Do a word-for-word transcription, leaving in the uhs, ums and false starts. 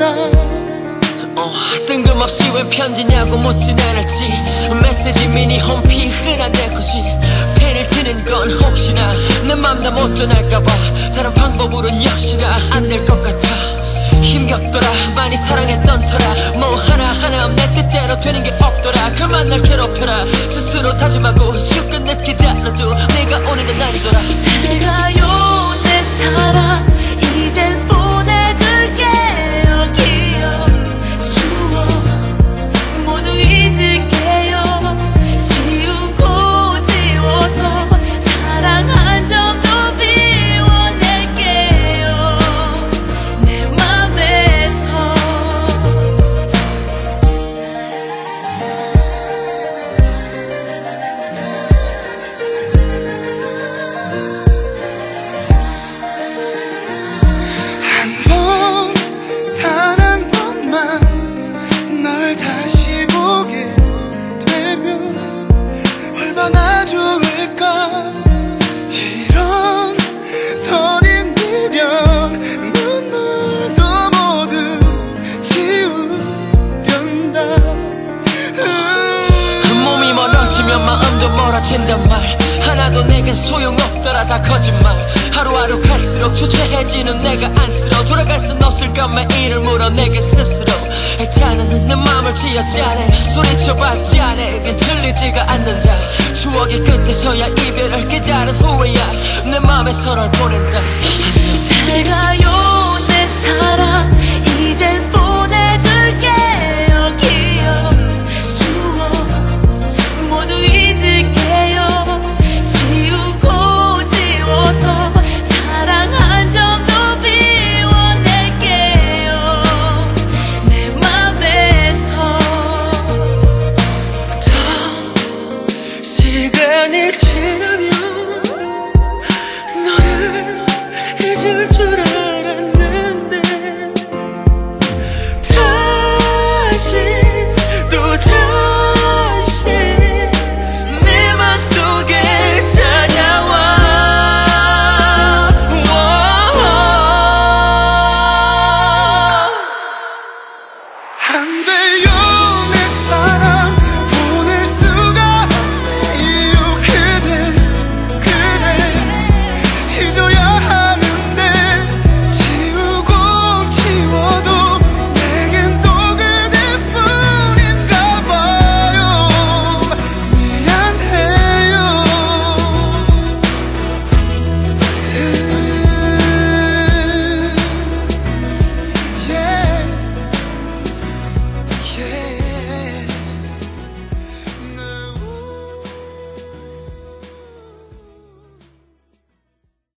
어, 뜬금없이 왜 편지냐고 묻진 않았지. 메시지 미니 홈피 흔한 내 거지. 펜을 쓰는 건 혹시나 내 맘 다 못 전할까봐. 다른 방법으론 역시나 안 될 것 같아. 힘겹더라 많이 사랑했던 터라. 뭐 하나하나 내 뜻대로 되는 게 없더라. 그만 날 괴롭혀라 스스로 다짐하고 지금껏 내 기다려도 내가 오는 건 아니더라. 잘 가요 내 사랑 이젠 보내줄게요. 기억 추억 모두 잊을게요. 지우고 지워서 사랑 한 점도 비워낼게요 내 맘에서. 다시 보게 되면 얼마나 좋을까. 이런 더딘 미련 눈물도 모두 지우련다. 음. 몸이 멀어지면 마음도 멀어진단 말. 하나도 내겐 소용없더라 다 거짓말. 하루하루 갈수록 주체해지는 내가 안쓰러워. 돌아갈 순 없을까 매일을 물어 내게 스스로. 애타는 내 맘을 지어짜내 소리쳐봤지 않아. 이게 들리지가 않는다. 추억의 끝에서야 이별을 깨달은 후에야 내 맘에 선을 보낸다. 잘 가요 내 사랑 이젠 보내줄게요. 기억 추억 모두 잊을게요. 지우고 지워서 사랑 한 점도 비워낼게요 내 맘에서. 더 시간이 지나면 너를 잊을 줄 알았는데 다시